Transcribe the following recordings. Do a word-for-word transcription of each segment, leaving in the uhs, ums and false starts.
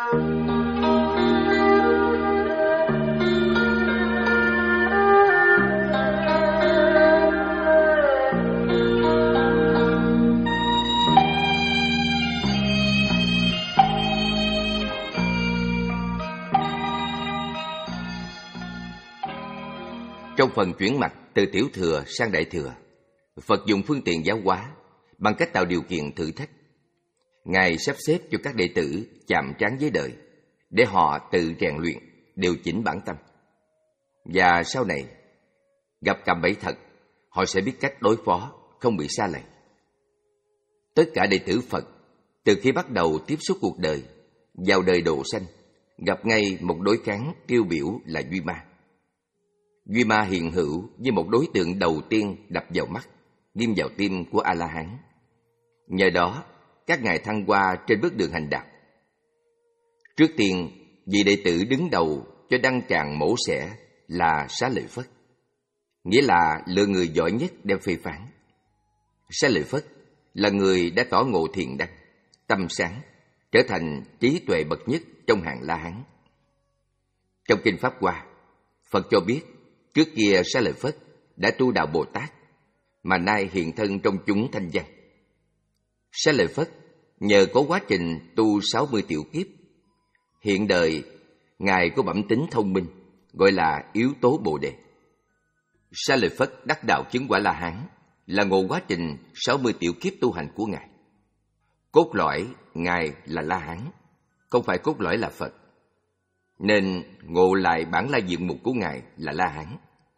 Trong phần chuyển mạch từ tiểu thừa sang đại thừa, Phật dùng phương tiện giáo hóa bằng cách tạo điều kiện thử thách. Ngài sắp xếp cho các đệ tử chạm trán với đời để họ tự rèn luyện, điều chỉnh bản tâm. Và sau này, gặp cạm bẫy thật, họ sẽ biết cách đối phó, không bị sa lầy. Tất cả đệ tử Phật, từ khi bắt đầu tiếp xúc cuộc đời, vào đời độ sanh, gặp ngay một đối kháng tiêu biểu là Duy Ma. Duy Ma hiện hữu như một đối tượng đầu tiên đập vào mắt, ghim vào tim của A-la-hán. Nhờ đó, các ngài thăng hoa trên bước đường hành đạo. Trước tiên, vị đệ tử đứng đầu cho đăng tràng mổ xẻ là Xá Lợi Phất, nghĩa là lựa người giỏi nhất đem phê phán. Xá Lợi Phất là người đã tỏ ngộ thiền đăng, tâm sáng, trở thành trí tuệ bậc nhất trong hàng La Hán. Trong Kinh Pháp Hoa, Phật cho biết trước kia Xá Lợi Phất đã tu đạo Bồ Tát, mà nay hiện thân trong chúng thanh văn. Xá Lợi Phất nhờ có quá trình tu sáu mươi tiểu kiếp, hiện đời ngài có bẩm tính thông minh, gọi là yếu tố Bồ Đề. Xá Lợi Phất đắc đạo chứng quả La Hán là ngộ quá trình sáu mươi tiểu kiếp tu hành của ngài. Cốt lõi ngài là La Hán, không phải cốt lõi là Phật, nên ngộ lại bản lai diện mục của ngài là La Hán.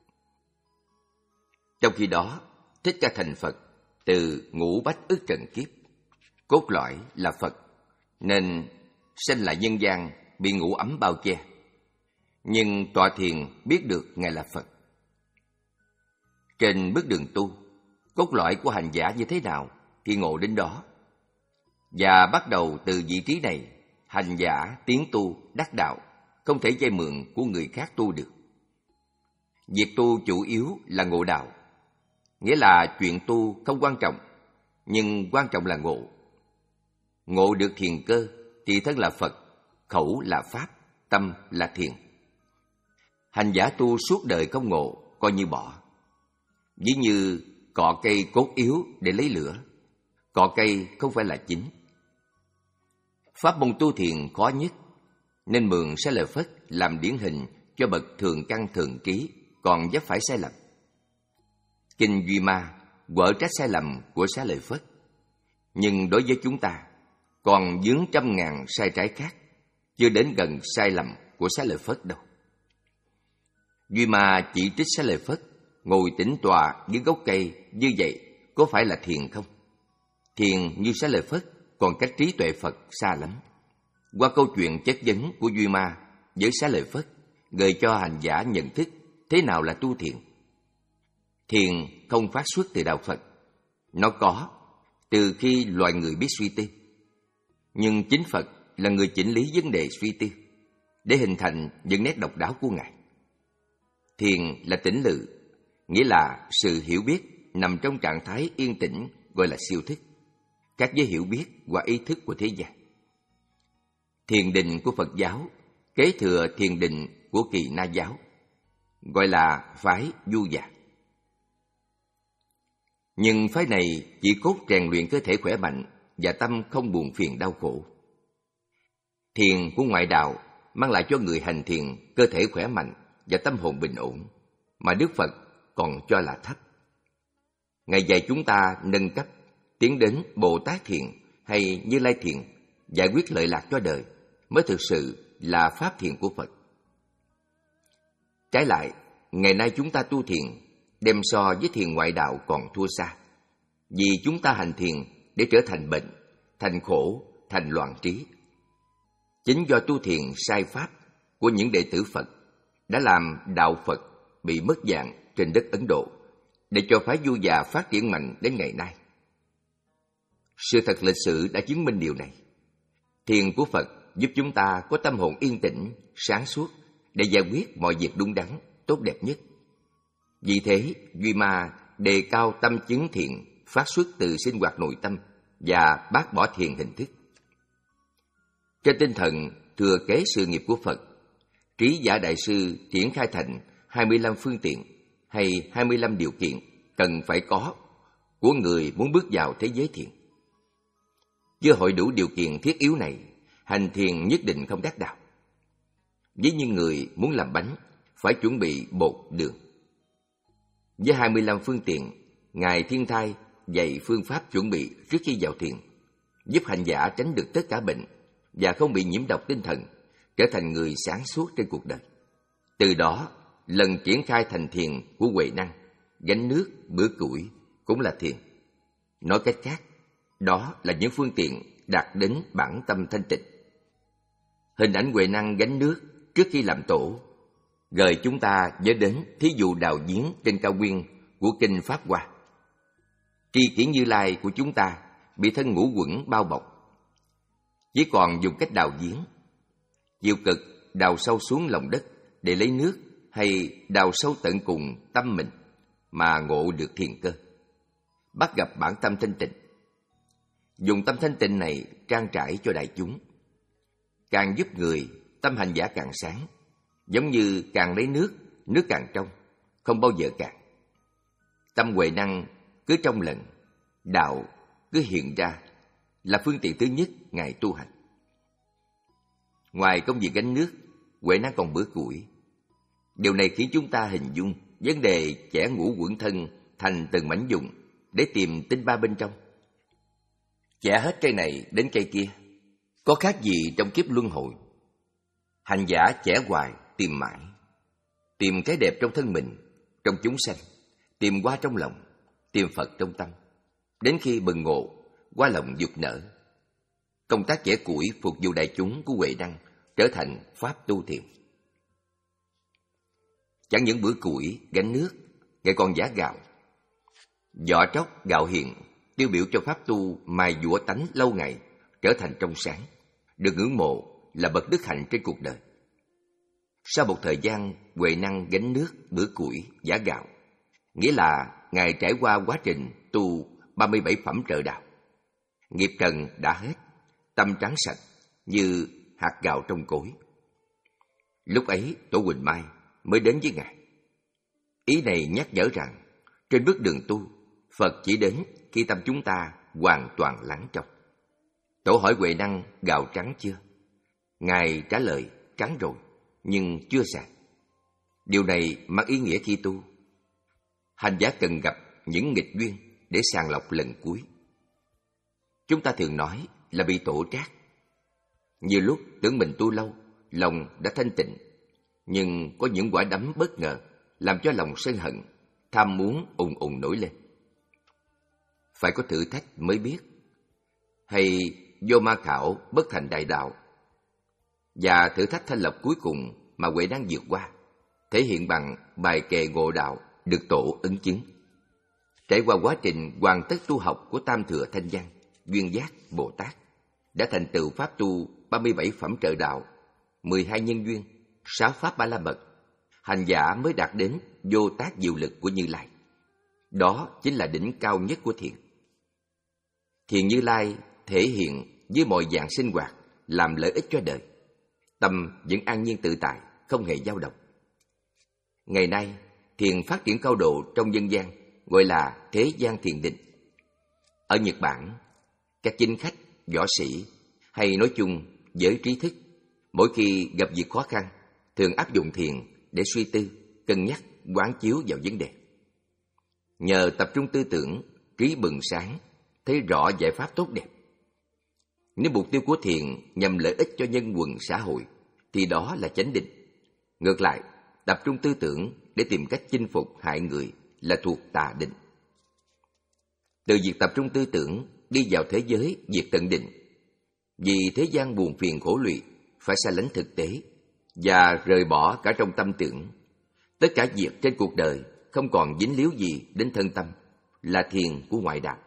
Trong khi đó, Thích Ca thành Phật từ ngũ bách ức trần kiếp, cốt lõi là Phật, nên sanh lại nhân gian bị ngũ ấm bao che, nhưng tọa thiền biết được ngài là Phật. Trên bước đường tu, cốt lõi của hành giả như thế nào thì ngộ đến đó, và bắt đầu từ vị trí này, hành giả tiến tu đắc đạo không thể vay mượn của người khác tu được. Việc tu chủ yếu là ngộ đạo, nghĩa là chuyện tu không quan trọng, nhưng quan trọng là ngộ. Ngộ được thiền cơ thì thân là Phật, khẩu là Pháp, tâm là thiền. Hành giả tu suốt đời không ngộ, coi như bỏ. Ví như cọ cây cốt yếu để lấy lửa, cọ cây không phải là chính. Pháp môn tu thiền khó nhất, nên mượn Xá Lợi Phất làm điển hình cho bậc thường căn thường trí còn vấp phải sai lầm. Kinh Duy Ma quở trách sai lầm của Xá Lợi Phất, nhưng đối với chúng ta còn vướng trăm ngàn sai trái khác, chưa đến gần sai lầm của Xá Lợi Phất đâu. Duy Ma chỉ trích Xá Lợi Phất ngồi tĩnh tọa dưới gốc cây như vậy có phải là thiền không? Thiền như Xá Lợi Phất còn cách trí tuệ Phật xa lắm. Qua câu chuyện chất vấn của Duy Ma với Xá Lợi Phất, gợi cho hành giả nhận thức thế nào là tu thiền. Thiền không phát xuất từ đạo Phật, nó có từ khi loài người biết suy tư. Nhưng chính Phật là người chỉnh lý vấn đề suy tư để hình thành những nét độc đáo của ngài. Thiền là tĩnh lự, nghĩa là sự hiểu biết nằm trong trạng thái yên tĩnh, gọi là siêu thức, khác với hiểu biết và ý thức của thế gian. Thiền định của Phật giáo kế thừa thiền định của Kỳ Na giáo, gọi là phái Du Già. Nhưng phái này chỉ cốt rèn luyện cơ thể khỏe mạnh và tâm không buồn phiền đau khổ. Thiền của ngoại đạo mang lại cho người hành thiền cơ thể khỏe mạnh và tâm hồn bình ổn, mà Đức Phật còn cho là thấp. Ngài dạy chúng ta nâng cấp, tiến đến Bồ Tát thiền hay Như Lai thiền, giải quyết lợi lạc cho đời mới thực sự là pháp thiền của Phật. Trái lại, ngày nay chúng ta tu thiền đem so với thiền ngoại đạo còn thua xa, vì chúng ta hành thiền để trở thành bệnh, thành khổ, thành loạn trí. Chính do tu thiền sai pháp của những đệ tử Phật đã làm đạo Phật bị mất dạng trên đất Ấn Độ, để cho phái Du Già phát triển mạnh đến ngày nay. Sự thật lịch sử đã chứng minh điều này. Thiền của Phật giúp chúng ta có tâm hồn yên tĩnh, sáng suốt để giải quyết mọi việc đúng đắn, tốt đẹp nhất. Vì thế, Duy Ma đề cao tâm chứng thiền phát xuất từ sinh hoạt nội tâm và bác bỏ thiền hình thức. Trên tinh thần thừa kế sự nghiệp của Phật, Trí Giả Đại Sư triển khai thành hai mươi lăm phương tiện hay hai mươi lăm điều kiện cần phải có của người muốn bước vào thế giới thiền. Chưa hội đủ điều kiện thiết yếu này, hành thiền nhất định không đắc đạo. Với những người muốn làm bánh, phải chuẩn bị bột, đường. Với hai mươi lăm phương tiện, Ngài Thiên Thai dạy phương pháp chuẩn bị trước khi vào thiền, giúp hành giả tránh được tất cả bệnh và không bị nhiễm độc tinh thần, trở thành người sáng suốt trên cuộc đời. Từ đó, lần triển khai thành thiền của Huệ Năng, gánh nước, bữa củi cũng là thiền. Nói cách khác, đó là những phương tiện đạt đến bản tâm thanh tịnh. Hình ảnh Huệ Năng gánh nước trước khi làm tổ gợi chúng ta nhớ đến thí dụ đào giếng trên cao nguyên của kinh Pháp Hoa. Tri kỷ Như Lai của chúng ta bị thân ngũ quẩn bao bọc, chỉ còn dùng cách đào giếng. Chịu cực đào sâu xuống lòng đất để lấy nước, hay đào sâu tận cùng tâm mình mà ngộ được thiền cơ, bắt gặp bản tâm thanh tịnh. Dùng tâm thanh tịnh này trang trải cho đại chúng, càng giúp người tâm hành giả càng sáng, giống như càng lấy nước, nước càng trong, không bao giờ cạn. Tâm Huệ Năng cứ trong lần, đạo cứ hiện ra, là phương tiện thứ nhất Ngài tu hành. Ngoài công việc gánh nước, Huệ Năng còn bữa củi. Điều này khiến chúng ta hình dung vấn đề chẻ ngũ quẩn thân thành từng mảnh vụn để tìm tinh ba bên trong. Chẻ hết cây này đến cây kia, có khác gì trong kiếp luân hồi. Hành giả chẻ hoài tìm mãi, tìm cái đẹp trong thân mình, trong chúng sanh, tìm hoa trong lòng, tìm Phật trong tâm, đến khi bừng ngộ, hoa lòng dục nở. Công tác chẻ củi phục vụ đại chúng của Huệ Năng trở thành pháp tu thiền. Chẳng những bữa củi, gánh nước, Ngài còn giả gạo. Vỏ tróc, gạo hiền tiêu biểu cho pháp tu mài dũa tánh lâu ngày trở thành trong sáng, được ngưỡng mộ là bậc đức hạnh trên cuộc đời. Sau một thời gian Huệ Năng gánh nước, bữa củi, giả gạo, nghĩa là Ngài trải qua quá trình tu ba mươi bảy phẩm trợ đạo. Nghiệp trần đã hết, tâm trắng sạch như hạt gạo trong cối. Lúc ấy Tổ Huỳnh Mai mới đến với Ngài. Ý này nhắc nhở rằng trên bước đường tu, Phật chỉ đến khi tâm chúng ta hoàn toàn lắng trong. Tổ hỏi Huệ Năng gạo trắng chưa? Ngài trả lời trắng rồi, nhưng chưa sạch. Điều này mang ý nghĩa khi tu, hành giả cần gặp những nghịch duyên để sàng lọc lần cuối. Chúng ta thường nói là bị tổ trác. Nhiều lúc tưởng mình tu lâu, lòng đã thanh tịnh, nhưng có những quả đấm bất ngờ làm cho lòng sân hận, tham muốn ùng ùng nổi lên. Phải có thử thách mới biết, hay vô ma khảo bất thành đại đạo. Và thử thách thanh lọc cuối cùng mà Huệ Năng vượt qua, thể hiện bằng bài kệ ngộ đạo được tổ ứng chứng. Trải qua quá trình hoàn tất tu học của Tam Thừa Thanh Văn, Duyên Giác Bồ Tát, đã thành tựu pháp tu ba mươi bảy phẩm trợ đạo, mười hai nhân duyên, sáu pháp ba la mật, hành giả mới đạt đến vô tác diệu lực của Như Lai. Đó chính là đỉnh cao nhất của thiền. Thiền Như Lai thể hiện với mọi dạng sinh hoạt, làm lợi ích cho đời. Tâm vẫn an nhiên tự tại, không hề dao động. Ngày nay, thiền phát triển cao độ trong dân gian, gọi là thế gian thiền định. Ở Nhật Bản, các chính khách, võ sĩ, hay nói chung giới trí thức, mỗi khi gặp việc khó khăn, thường áp dụng thiền để suy tư, cân nhắc, quán chiếu vào vấn đề. Nhờ tập trung tư tưởng, trí bừng sáng, thấy rõ giải pháp tốt đẹp. Nếu mục tiêu của thiền nhằm lợi ích cho nhân quần xã hội, thì đó là chánh định. Ngược lại, tập trung tư tưởng để tìm cách chinh phục hại người là thuộc tà định. Từ việc tập trung tư tưởng đi vào thế giới diệt tận định. Vì thế gian buồn phiền khổ lụy, phải xa lánh thực tế và rời bỏ cả trong tâm tưởng. Tất cả việc trên cuộc đời không còn dính líu gì đến thân tâm, là thiền của ngoại đạo.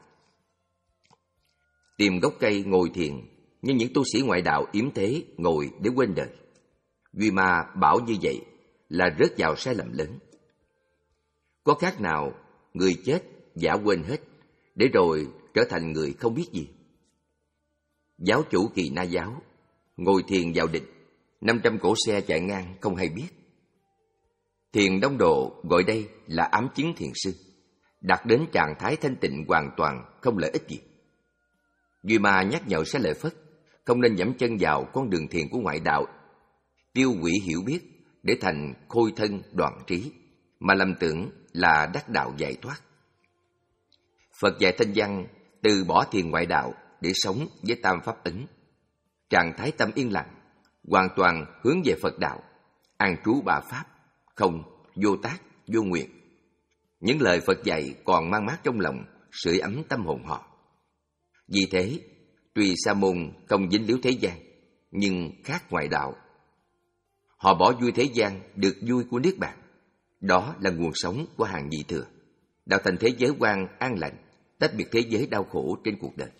Tìm gốc cây ngồi thiền, nhưng những tu sĩ ngoại đạo yếm thế ngồi để quên đời. Duy Ma bảo như vậy là rớt vào sai lầm lớn. Có khác nào người chết giả quên hết, để rồi trở thành người không biết gì. Giáo chủ Kỳ Na giáo ngồi thiền vào định, năm trăm cỗ xe chạy ngang không hay biết. Thiền Đông Độ gọi đây là ám chứng thiền sư, đạt đến trạng thái thanh tịnh hoàn toàn không lợi ích gì. Duy Ma nhắc nhở Xá Lợi Phất không nên dẫm chân vào con đường thiền của ngoại đạo, tiêu hủy hiểu biết để thành khôi thân đoạn trí, mà lầm tưởng là đắc đạo giải thoát. Phật dạy Thanh Văn từ bỏ thiền ngoại đạo để sống với tam pháp ấn, trạng thái tâm yên lặng, hoàn toàn hướng về Phật đạo, an trú ba pháp, không, vô tác, vô nguyện. Những lời Phật dạy còn mang mát trong lòng, sưởi ấm tâm hồn họ. Vì thế, tuy Sa môn không dính líu thế gian, nhưng khác ngoại đạo. Họ bỏ vui thế gian được vui của Niết Bàn. Đó là nguồn sống của hàng nhị thừa, đạo thành thế giới quan an lành, tách biệt thế giới đau khổ trên cuộc đời.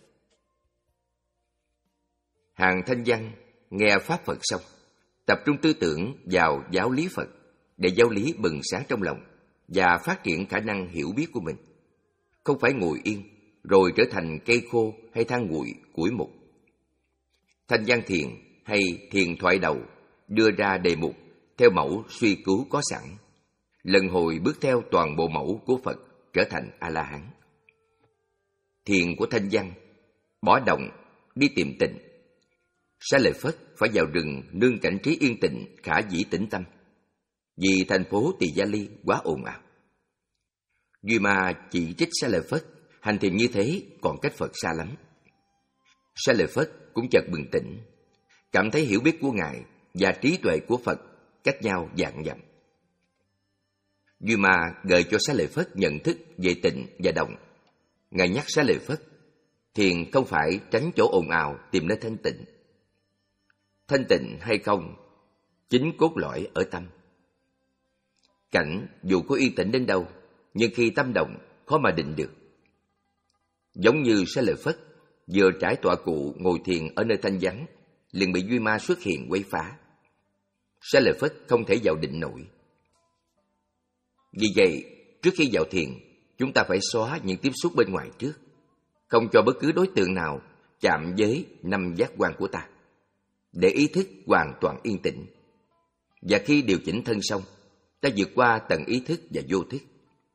Hàng Thanh Văn nghe pháp Phật xong, tập trung tư tưởng vào giáo lý Phật để giáo lý bừng sáng trong lòng và phát triển khả năng hiểu biết của mình, không phải ngồi yên rồi trở thành cây khô hay than nguội củi mục. Thanh Văn Thiền hay Thiền Thoại Đầu đưa ra đề mục theo mẫu suy cứu có sẵn, lần hồi bước theo toàn bộ mẫu của Phật trở thành A-la-hán. Thiền của Thanh Văn bỏ động đi tìm tịnh. Xá Lợi Phất phải vào rừng nương cảnh trí yên tịnh khả dĩ tĩnh tâm, vì thành phố Tỳ Gia Ly quá ồn ào. Duy Ma chỉ trích Xá Lợi Phất hành thiền như thế còn cách Phật xa lắm. Xá Lợi Phất cũng chợt bừng tỉnh, cảm thấy hiểu biết của Ngài và trí tuệ của Phật cách nhau vạn dặm. Duy Ma gợi cho Xá Lợi Phất nhận thức về tịnh và động. Ngài nhắc Xá Lợi Phất, thiền không phải tránh chỗ ồn ào tìm nơi thanh tịnh. Thanh tịnh hay không, chính cốt lõi ở tâm. Cảnh dù có yên tĩnh đến đâu, nhưng khi tâm động khó mà định được. Giống như Xá Lợi Phất vừa trải tọa cụ ngồi thiền ở nơi thanh vắng, liền bị Duy Ma xuất hiện quấy phá. Xá Lợi Phất không thể vào định nổi. Vì vậy, trước khi vào thiền, chúng ta phải xóa những tiếp xúc bên ngoài trước, không cho bất cứ đối tượng nào chạm với năm giác quan của ta, để ý thức hoàn toàn yên tĩnh. Và khi điều chỉnh thân xong, ta vượt qua tầng ý thức và vô thức.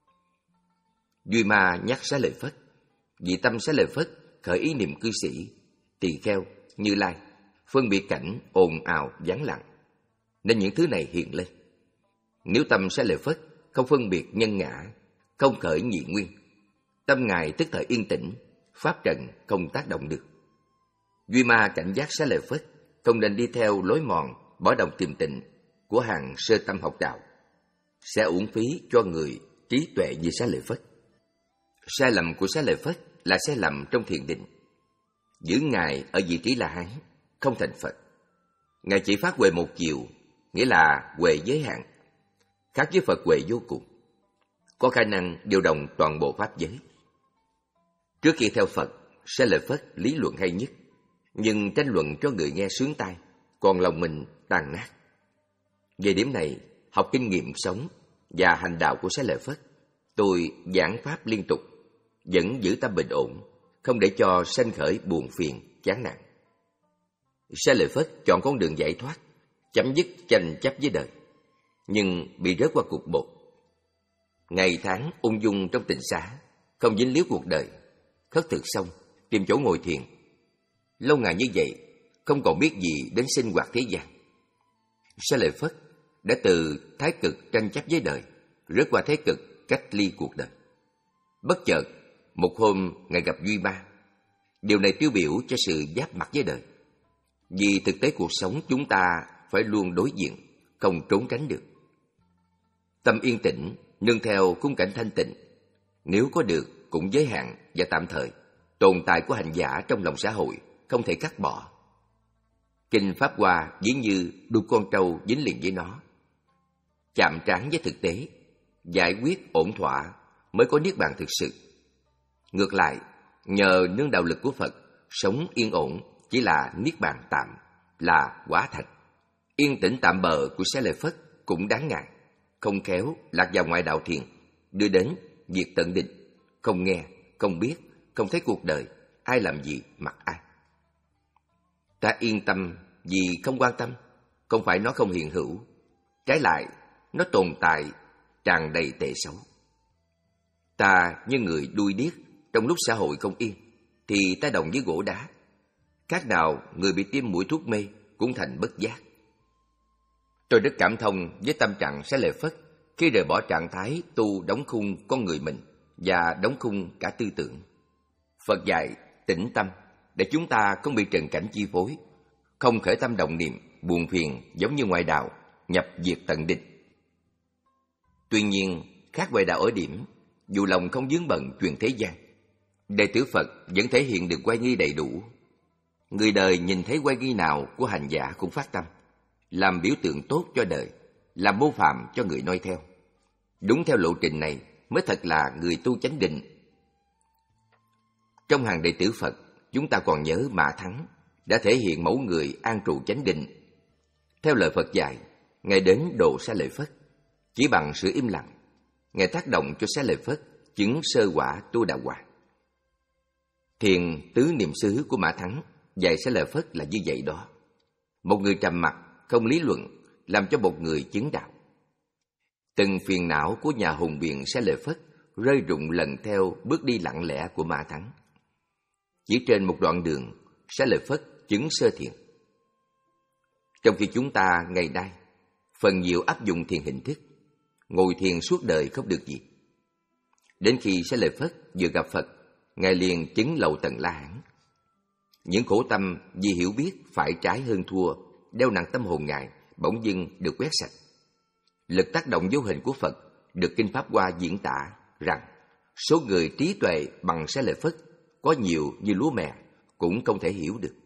Duy Ma nhắc Xá Lợi Phất, vì tâm Xá Lợi Phất khởi ý niệm cư sĩ, tỳ kheo, Như Lai, phân biệt cảnh ồn ào vắng lặng, nên những thứ này hiện lên. Nếu tâm Xá Lợi Phất không phân biệt nhân ngã, không khởi nhị nguyên, tâm Ngài tức thời yên tĩnh, pháp trần không tác động được. Duy Ma cảnh giác Xá Lợi Phất không nên đi theo lối mòn bỏ đồng tìm tịnh của hàng sơ tâm học đạo, sẽ uổng phí cho người trí tuệ như Xá Lợi Phất. Sai lầm của Xá Lợi Phất là sai lầm trong thiền định, giữ Ngài ở vị trí La Hán, không thành Phật. Ngài chỉ phát huệ một chiều, nghĩa là huệ giới hạn, khác với Phật huệ vô cùng, có khả năng điều động toàn bộ pháp giới. Trước khi theo Phật, Xá Lợi Phất lý luận hay nhất, nhưng tranh luận cho người nghe sướng tai, còn lòng mình tàn nát. Về điểm này, học kinh nghiệm sống và hành đạo của Xá Lợi Phất, tôi giảng pháp liên tục, vẫn giữ tâm bình ổn, không để cho sanh khởi buồn phiền, chán nản. Xá Lợi Phất chọn con đường giải thoát, chấm dứt tranh chấp với đời, nhưng bị rớt qua cục bột. Ngày tháng ung dung trong tịnh xá, không dính líu cuộc đời, khất thực xong, tìm chỗ ngồi thiền. Lâu ngày như vậy, không còn biết gì đến sinh hoạt thế gian. Xá Lợi Phất đã từ thái cực tranh chấp với đời, rớt qua thế cực cách ly cuộc đời. Bất chợt, một hôm Ngài gặp Duy Ma. Điều này tiêu biểu cho sự giáp mặt với đời. Vì thực tế cuộc sống chúng ta phải luôn đối diện, không trốn tránh được. Tâm yên tĩnh, nương theo khung cảnh thanh tịnh, nếu có được cũng giới hạn và tạm thời, tồn tại của hành giả trong lòng xã hội không thể cắt bỏ. Kinh Pháp Hoa ví như đuôi con trâu dính liền với nó, chạm trán với thực tế, giải quyết ổn thỏa mới có niết bàn thực sự. Ngược lại, nhờ nương đạo lực của Phật, sống yên ổn chỉ là niết bàn tạm, là quả thạch. Yên tĩnh tạm bợ của Xá Lợi Phất cũng đáng ngại, không khéo lạc vào ngoại đạo thiền, đưa đến việc tận định, không nghe, không biết, không thấy cuộc đời, ai làm gì mặc ai. Ta yên tâm vì không quan tâm, không phải nó không hiện hữu. Trái lại, nó tồn tại, tràn đầy tệ xấu. Ta như người đuôi điếc, trong lúc xã hội không yên, thì ta đồng với gỗ đá. Khác nào người bị tiêm mũi thuốc mê cũng thành bất giác. Tôi rất cảm thông với tâm trạng Xá Lợi Phất khi rời bỏ trạng thái tu đóng khung con người mình và đóng khung cả tư tưởng. Phật dạy tĩnh tâm để chúng ta không bị trần cảnh chi phối, không khởi tâm động niệm, buồn phiền giống như ngoại đạo, nhập diệt tận địch. Tuy nhiên, khác ngoại đạo ở điểm, dù lòng không vướng bận chuyện thế gian, đệ tử Phật vẫn thể hiện được oai nghi đầy đủ. Người đời nhìn thấy oai nghi nào của hành giả cũng phát tâm, làm biểu tượng tốt cho đời, làm mô phạm cho người noi theo. Đúng theo lộ trình này mới thật là người tu chánh định. Trong hàng đệ tử Phật, chúng ta còn nhớ Mã Thắng đã thể hiện mẫu người an trụ chánh định. Theo lời Phật dạy, Ngài đến độ Xá Lợi Phất, chỉ bằng sự im lặng, Ngài tác động cho Xá Lợi Phất chứng sơ quả tu đạo quả. Thiền tứ niệm xứ của Mã Thắng dạy Xá Lợi Phất là như vậy đó. Một người trầm mặc, không lý luận, làm cho một người chứng đạo. Từng phiền não của nhà hùng biện Xá Lợi Phất rơi rụng lần theo bước đi lặng lẽ của Mã Thắng. Chỉ trên một đoạn đường, Xá Lợi Phất chứng sơ thiền. Trong khi chúng ta ngày nay phần nhiều áp dụng thiền hình thức, ngồi thiền suốt đời không được gì. Đến khi Xá Lợi Phất vừa gặp Phật, Ngài liền chứng lậu tận La Hán. Những khổ tâm vì hiểu biết phải trái hơn thua, đeo nặng tâm hồn Ngài bỗng dưng được quét sạch. Lực tác động vô hình của Phật được Kinh Pháp Hoa diễn tả rằng số người trí tuệ bằng Xá Lợi Phất có nhiều như lúa mè cũng không thể hiểu được.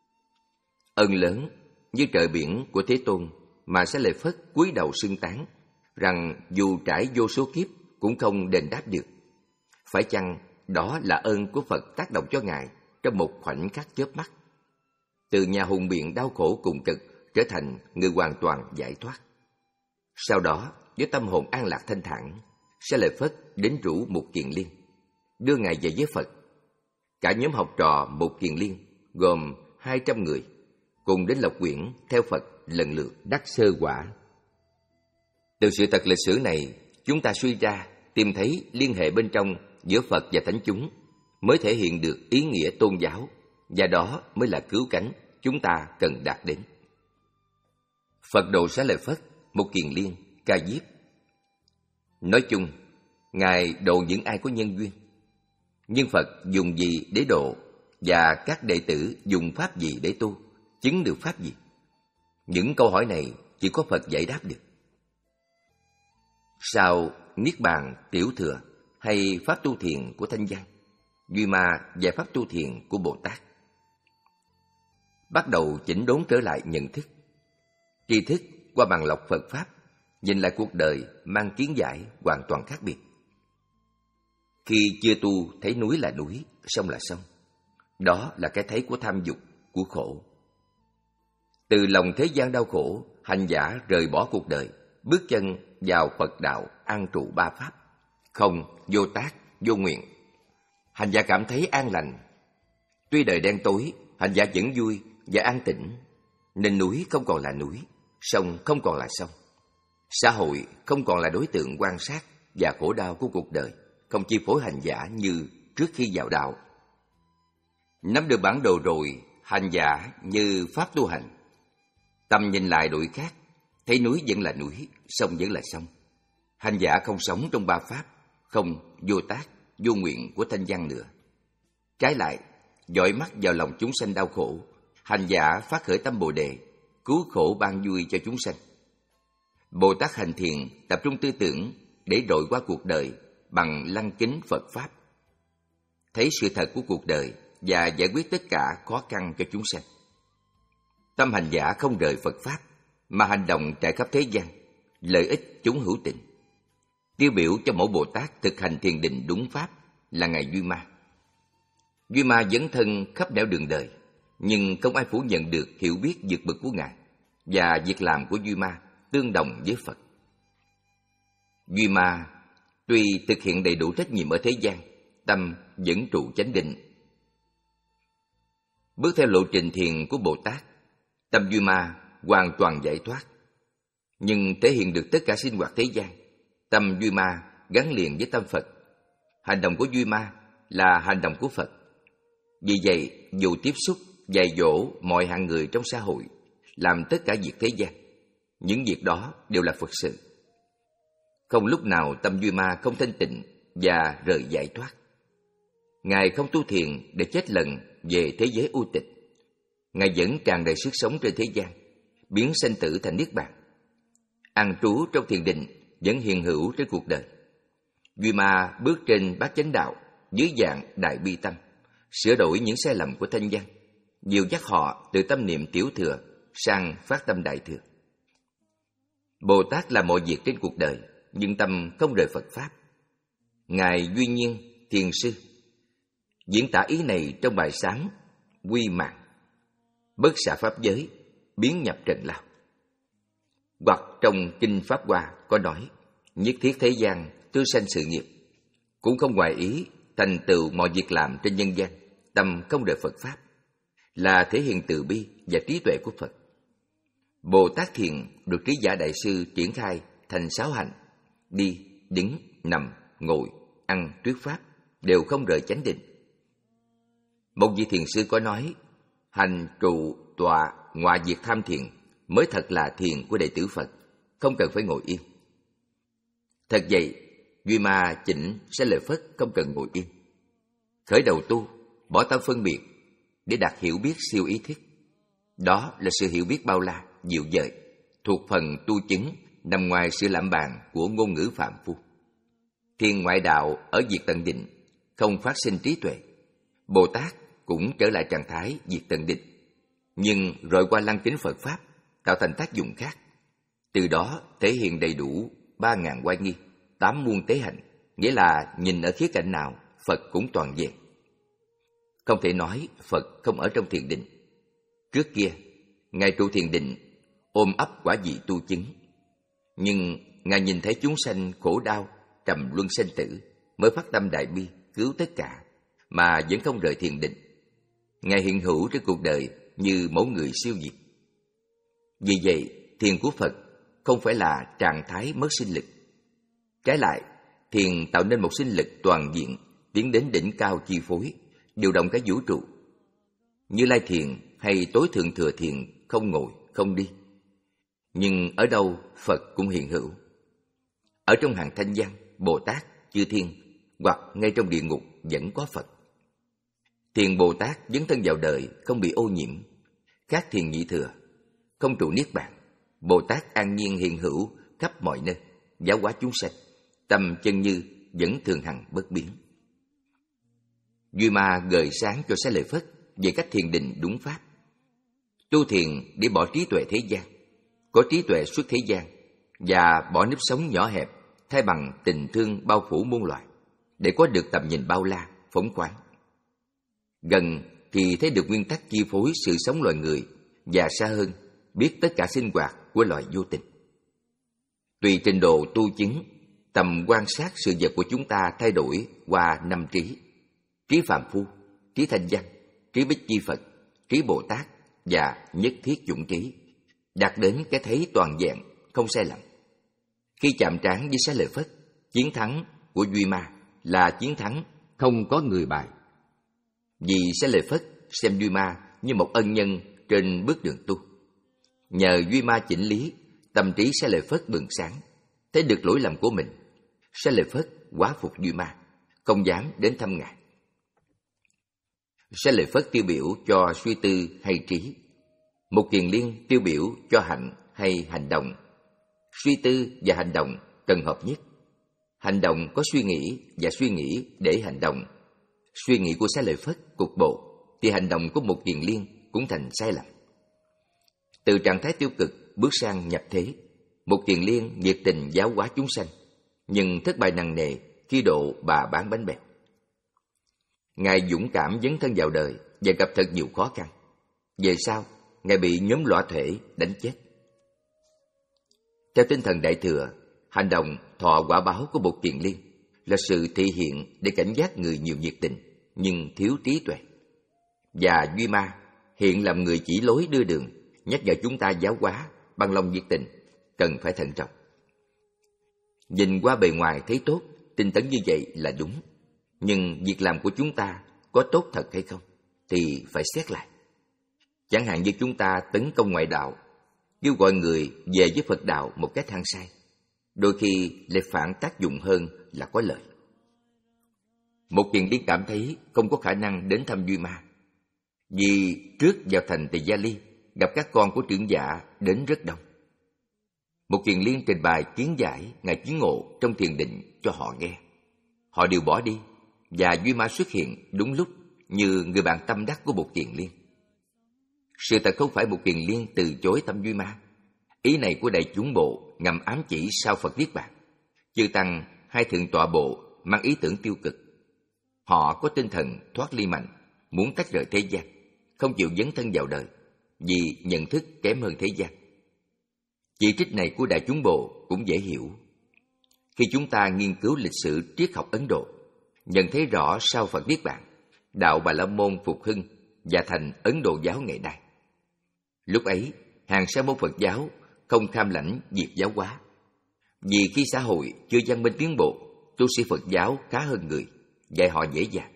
Ân lớn như trời biển của Thế Tôn mà Xá Lợi Phất cúi đầu xưng tán rằng dù trải vô số kiếp cũng không đền đáp được. Phải chăng đó là ơn của Phật tác động cho Ngài trong một khoảnh khắc chớp mắt, từ nhà hùng biện đau khổ cùng cực trở thành người hoàn toàn giải thoát. Sau đó, với tâm hồn an lạc thanh thản, Xá Lợi Phất đến rủ Mục Kiền Liên, đưa Ngài về với Phật. Cả nhóm học trò Mục Kiền Liên gồm hai trăm người, cùng đến Lộc Quyển theo Phật lần lượt đắc sơ quả. Từ sự thật lịch sử này, chúng ta suy ra tìm thấy liên hệ bên trong giữa Phật và thánh chúng mới thể hiện được ý nghĩa tôn giáo, và đó mới là cứu cánh chúng ta cần đạt đến. Phật độ Xá Lợi Phất, Mục Kiền Liên, Ca Diếp. Nói chung, Ngài độ những ai có nhân duyên. Nhưng Phật dùng gì để độ, và các đệ tử dùng pháp gì để tu, chứng được pháp gì? Những câu hỏi này chỉ có Phật giải đáp được. Sau Niết Bàn Tiểu Thừa hay pháp tu thiền của Thanh Văn, Duy Ma và pháp tu thiền của Bồ Tát, bắt đầu chỉnh đốn trở lại nhận thức. Tri thức qua bằng lọc Phật Pháp, nhìn lại cuộc đời mang kiến giải hoàn toàn khác biệt. Khi chưa tu thấy núi là núi, sông là sông. Đó là cái thấy của tham dục, của khổ. Từ lòng thế gian đau khổ, hành giả rời bỏ cuộc đời, bước chân vào Phật đạo an trụ ba pháp, không, vô tác, vô nguyện. Hành giả cảm thấy an lành. Tuy đời đen tối, hành giả vẫn vui và an tĩnh, nên núi không còn là núi, sông không còn là sông. Xã hội không còn là đối tượng quan sát và khổ đau của cuộc đời, không chi phối hành giả như trước khi vào đạo. Nắm được bản đồ rồi, hành giả như pháp tu hành. Tâm nhìn lại đổi khác, thấy núi vẫn là núi, sông vẫn là sông. Hành giả không sống trong ba pháp, không, vô tác, vô nguyện của Thanh Văn nữa. Trái lại, dõi mắt vào lòng chúng sanh đau khổ, hành giả phát khởi tâm Bồ Đề, cứu khổ ban vui cho chúng sanh. Bồ Tát hành thiền tập trung tư tưởng để đội qua cuộc đời bằng lăng kính Phật Pháp, thấy sự thật của cuộc đời và giải quyết tất cả khó khăn cho chúng sanh. Tâm hành giả không rời Phật Pháp, mà hành động trải khắp thế gian, lợi ích chúng hữu tình. Tiêu biểu cho mẫu Bồ Tát thực hành thiền định đúng Pháp là Ngài Duy Ma. Duy Ma dấn thân khắp nẻo đường đời, nhưng không ai phủ nhận được hiểu biết vượt bậc của Ngài, và việc làm của Duy Ma tương đồng với Phật. Duy Ma tuy thực hiện đầy đủ trách nhiệm ở thế gian, tâm vẫn trụ chánh định. Bước theo lộ trình thiền của Bồ Tát, tâm Duy Ma hoàn toàn giải thoát, nhưng thể hiện được tất cả sinh hoạt thế gian. Tâm Duy Ma gắn liền với tâm Phật. Hành động của Duy Ma là hành động của Phật. Vì vậy, dù tiếp xúc, dạy dỗ mọi hạng người trong xã hội, làm tất cả việc thế gian, những việc đó đều là Phật sự. Không lúc nào tâm Duy Ma không thanh tịnh và rời giải thoát. Ngài không tu thiền để chết lần về thế giới u tịch. Ngài vẫn tràn đầy sức sống trên thế gian, biến sanh tử thành niết bàn. An trú trong thiền định vẫn hiện hữu trên cuộc đời. Duy Ma bước trên bát chánh đạo dưới dạng đại bi tâm, sửa đổi những sai lầm của thanh văn, dìu dắt họ từ tâm niệm tiểu thừa sang phát tâm đại thừa. Bồ Tát làm mọi việc trên cuộc đời, nhưng tâm không rời Phật Pháp. Ngài Duy Nhiên, Thiền Sư, diễn tả ý này trong bài sám Quy Mạng: bất xả pháp giới, biến nhập trần lao. Hoặc trong Kinh Pháp Hoa có nói: nhất thiết thế gian tư sanh sự nghiệp, cũng không ngoài ý thành tựu mọi việc làm trên nhân gian, tâm không rời Phật Pháp, là thể hiện từ bi và trí tuệ của Phật. Bồ Tát Thiền được Trí Giả Đại Sư triển khai thành sáu hành: đi, đứng, nằm, ngồi, ăn, thuyết pháp, đều không rời chánh định. Một vị thiền sư có nói: hành, trụ, tọa, ngoại diệt tham thiền mới thật là thiền của đệ tử Phật, không cần phải ngồi yên. Thật vậy, Duy Ma chỉnh sẽ lời Phất không cần ngồi yên. Khởi đầu tu, bỏ tâm phân biệt để đạt hiểu biết siêu ý thức. Đó là sự hiểu biết bao la, diệu dời, thuộc phần tu chứng, nằm ngoài sự lạm bàn của ngôn ngữ phạm phu. Thiền ngoại đạo ở diệt tận định, không phát sinh trí tuệ. Bồ Tát cũng trở lại trạng thái diệt tận định, nhưng rồi qua lăng kính Phật Pháp, tạo thành tác dụng khác. Từ đó thể hiện đầy đủ ba ngàn oai nghi, tám muôn tế hạnh, nghĩa là nhìn ở khía cạnh nào, Phật cũng toàn về. Không thể nói Phật không ở trong thiền định. Trước kia, Ngài trụ thiền định, ôm ấp quả vị tu chứng. Nhưng Ngài nhìn thấy chúng sanh khổ đau, trầm luân sanh tử, mới phát tâm đại bi, cứu tất cả, mà vẫn không rời thiền định. Ngài hiện hữu trên cuộc đời như mẫu người siêu việt. Vì vậy, thiền của Phật không phải là trạng thái mất sinh lực. Trái lại, thiền tạo nên một sinh lực toàn diện, tiến đến đỉnh cao chi phối, điều động cả vũ trụ. Như Lai thiền hay tối thượng thừa thiền không ngồi, không đi. Nhưng ở đâu Phật cũng hiện hữu. Ở trong hàng thanh văn, Bồ Tát, chư thiên, hoặc ngay trong địa ngục vẫn có Phật. Thiền Bồ Tát dấn thân vào đời không bị ô nhiễm, khác thiền nhị thừa, không trụ niết bàn. Bồ Tát an nhiên hiện hữu khắp mọi nơi, giáo hóa chúng sanh, tâm chân như vẫn thường hằng bất biến. Duy Ma gợi sáng cho Xá Lợi Phất về cách thiền định đúng pháp. Tu thiền để bỏ trí tuệ thế gian, có trí tuệ xuất thế gian, và bỏ nếp sống nhỏ hẹp, thay bằng tình thương bao phủ muôn loài, để có được tầm nhìn bao la, phóng khoáng. Gần thì thấy được nguyên tắc chi phối sự sống loài người, và xa hơn, biết tất cả sinh hoạt của loài vô tình. Tùy trình độ tu chứng, tầm quan sát sự vật của chúng ta thay đổi qua năm trí: trí phàm phu, trí thanh văn, trí bích chi Phật, trí Bồ Tát và nhất thiết chủng trí, đạt đến cái thấy toàn vẹn, không sai lầm. Khi chạm trán với Xá Lợi Phất, chiến thắng của Duy Ma là chiến thắng không có người bại. Vì Xá Lợi Phất xem Duy Ma như một ân nhân trên bước đường tu. Nhờ Duy Ma chỉnh lý, tâm trí Xá Lợi Phất bừng sáng, thấy được lỗi lầm của mình. Xá Lợi Phất quá phục Duy Ma, không dám đến thăm Ngài. Xá Lợi Phất tiêu biểu cho suy tư hay trí. Một Kiền Liên tiêu biểu cho hạnh hay hành động. Suy tư và hành động cần hợp nhất. Hành động có suy nghĩ và suy nghĩ để hành động. Suy nghĩ của Xá Lợi Phất cục bộ, thì hành động của một Kiền Liên cũng thành sai lầm. Từ trạng thái tiêu cực bước sang nhập thế, một Kiền Liên nhiệt tình giáo hóa chúng sanh, nhưng thất bại nặng nề khi độ bà bán bánh bèo. Ngài dũng cảm dấn thân vào đời và gặp thật nhiều khó khăn. Về sau, Ngài bị nhóm lõa thể đánh chết. Theo tinh thần Đại Thừa, hành động thọ quả báo của Bột Kiền Liên là sự thể hiện để cảnh giác người nhiều nhiệt tình nhưng thiếu trí tuệ. Và Duy Ma hiện làm người chỉ lối đưa đường, nhắc nhở chúng ta giáo hóa bằng lòng nhiệt tình, cần phải thận trọng. Nhìn qua bề ngoài thấy tốt, tinh tấn như vậy là đúng, nhưng việc làm của chúng ta có tốt thật hay không thì phải xét lại. Chẳng hạn như chúng ta tấn công ngoại đạo, kêu gọi người về với Phật đạo một cách hăng say, đôi khi lại phản tác dụng hơn là có lợi. Một Kiền Liên cảm thấy không có khả năng đến thăm Duy Ma, vì trước vào thành Tỳ Gia Ly gặp các con của trưởng giả đến rất đông. Một Kiền Liên trình bày kiến giải Ngài Chứng Ngộ trong thiền định cho họ nghe. Họ đều bỏ đi, và Duy Ma xuất hiện đúng lúc như người bạn tâm đắc của Một Kiền Liên. Sự thật không phải Một Kiền Liên từ chối thăm Duy Ma. Ý này của Đại Chúng Bộ ngầm ám chỉ sau Phật Niết Bàn. Chư Tăng hai thượng tọa bộ mang ý tưởng tiêu cực. Họ có tinh thần thoát ly mạnh, muốn tách rời thế gian, không chịu dấn thân vào đời, vì nhận thức kém hơn thế gian. Chỉ trích này của Đại Chúng Bộ cũng dễ hiểu. Khi chúng ta nghiên cứu lịch sử triết học Ấn Độ, nhận thấy rõ sau Phật Niết Bàn, đạo Bà La Môn phục hưng và thành Ấn Độ giáo ngày nay. Lúc ấy, hàng sa môn Phật giáo không tham lãnh việc giáo hóa. Vì khi xã hội chưa văn minh tiến bộ, tu sĩ Phật giáo khá hơn người, dạy họ dễ dàng.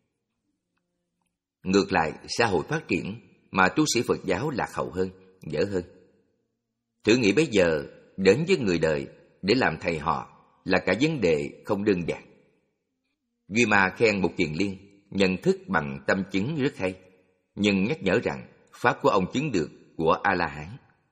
Ngược lại, xã hội phát triển mà tu sĩ Phật giáo lạc hậu hơn, dở hơn. Thử nghĩ bây giờ đến với người đời để làm thầy họ là cả vấn đề không đơn giản. Duy Ma khen Một Kiền Liên nhận thức bằng tâm chứng rất hay, nhưng nhắc nhở rằng pháp của ông chứng được của A-la-hán.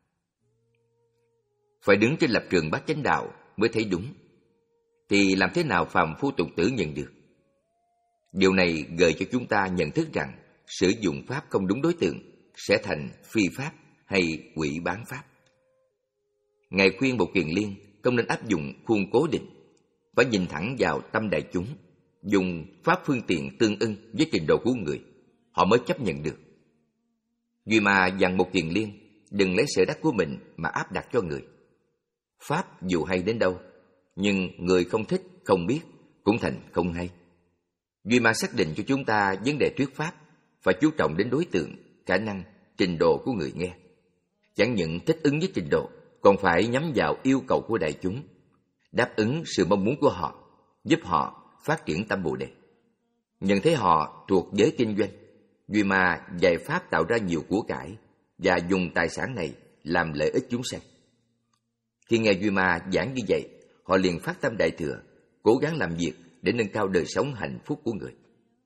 Phải đứng trên lập trường bát chánh đạo mới thấy đúng, thì làm thế nào phàm phu tục tử nhận được? Điều này gợi cho chúng ta nhận thức rằng sử dụng pháp không đúng đối tượng sẽ thành phi pháp hay quỷ bán pháp. Ngài khuyên Một Kiền Liên không nên áp dụng khuôn cố định, phải nhìn thẳng vào tâm đại chúng, dùng pháp phương tiện tương ưng với trình độ của người, họ mới chấp nhận được. Duy Ma dặn Một Kiền Liên đừng lấy sở đắc của mình mà áp đặt cho người. Pháp dù hay đến đâu, nhưng người không thích, không biết cũng thành không hay. Duy Ma xác định cho chúng ta vấn đề thuyết pháp phải chú trọng đến đối tượng, khả năng, trình độ của người nghe. Chẳng những thích ứng với trình độ, còn phải nhắm vào yêu cầu của đại chúng, đáp ứng sự mong muốn của họ, giúp họ phát triển tâm Bồ Đề. Nhận thấy họ thuộc giới kinh doanh, Duy Ma dạy pháp tạo ra nhiều của cải và dùng tài sản này làm lợi ích chúng sanh. Khi nghe Duy Ma giảng như vậy, họ liền phát tâm đại thừa, cố gắng làm việc để nâng cao đời sống hạnh phúc của người.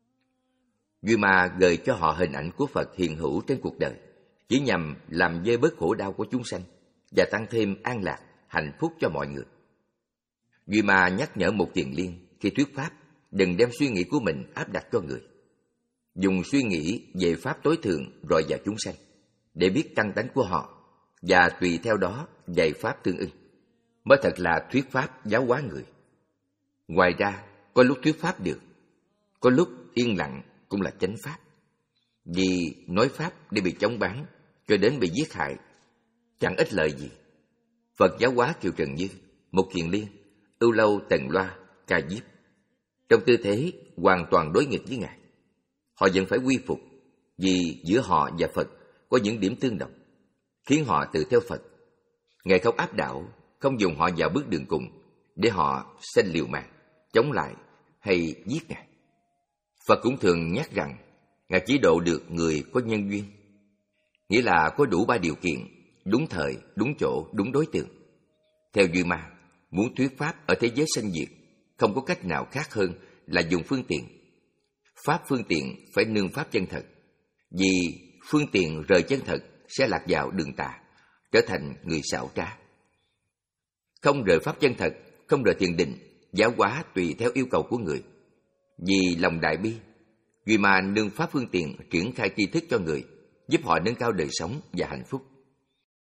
Duy Ma gợi cho họ hình ảnh của Phật hiện hữu trên cuộc đời, chỉ nhằm làm vơi bớt khổ đau của chúng sanh và tăng thêm an lạc, hạnh phúc cho mọi người. Duy Ma nhắc nhở Một Kiền Liên khi thuyết pháp đừng đem suy nghĩ của mình áp đặt cho người. Dùng suy nghĩ về pháp tối thượng rồi vào chúng sanh, để biết căn tánh của họ và tùy theo đó dạy pháp tương ưng, mới thật là thuyết pháp giáo hóa người. Ngoài ra, có lúc thuyết pháp được, có lúc yên lặng cũng là chánh pháp. Vì nói pháp để bị chống bán, cho đến bị giết hại, chẳng ích lợi gì. Phật giáo hóa Kiều Trần Như, Một Kiền Liên, Ưu Lâu Tần Loa, Ca Diếp, trong tư thế hoàn toàn đối nghịch với Ngài. Họ vẫn phải quy phục, vì giữa họ và Phật có những điểm tương đồng, khiến họ tự theo Phật. Ngài không áp đảo, không dùng họ vào bước đường cùng để họ sanh liều mạng, chống lại hay giết Ngài. Phật cũng thường nhắc rằng Ngài chỉ độ được người có nhân duyên, nghĩa là có đủ ba điều kiện, đúng thời, đúng chỗ, đúng đối tượng. Theo Duy Ma, muốn thuyết pháp ở thế giới sanh diệt, không có cách nào khác hơn là dùng phương tiện. Pháp phương tiện phải nương pháp chân thật, vì phương tiện rời chân thật sẽ lạc vào đường tà, trở thành người xảo trá. Không rời pháp chân thật, không rời thiền định, giáo hóa tùy theo yêu cầu của người. Vì lòng đại bi, Duy Ma nương pháp phương tiện triển khai tri thức cho người, giúp họ nâng cao đời sống và hạnh phúc.